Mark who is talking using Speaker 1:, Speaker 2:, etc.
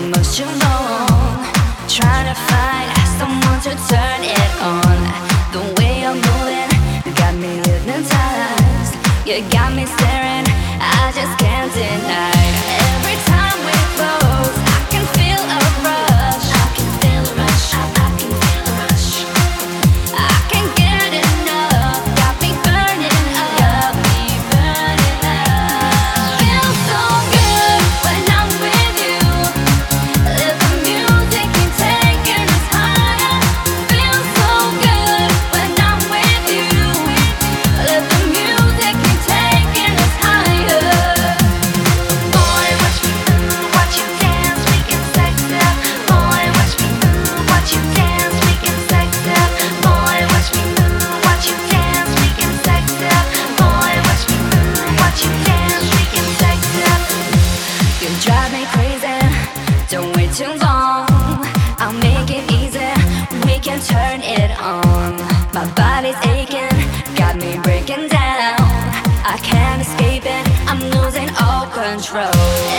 Speaker 1: much too long, trying to find someone to turn it on. The way you're moving got me hypnotized. You got me staring, I just can't deny. Every time we close, I can feel a rush. I can feel a rush. I can feel a rush. I can't get enough. Got me burning up. Got me burning up. Feels so good when I'm with you. Let the music keep taking us higher. Feels so good when I'm with you. Let the music keep taking us higher. Boy, watch me move, watch you dance, we can sex up. Boy, watch me move, watch you dance, we can sex up. Boy, watch me move, watch you dance, we can sex up. Boy, watch me move, watch you dance, we can sex up. You drive me crazy, don't wait too long. I'll make it easy, we can turn it on. My body's aching, got me breaking down. I can't escape it, I'm losing all control.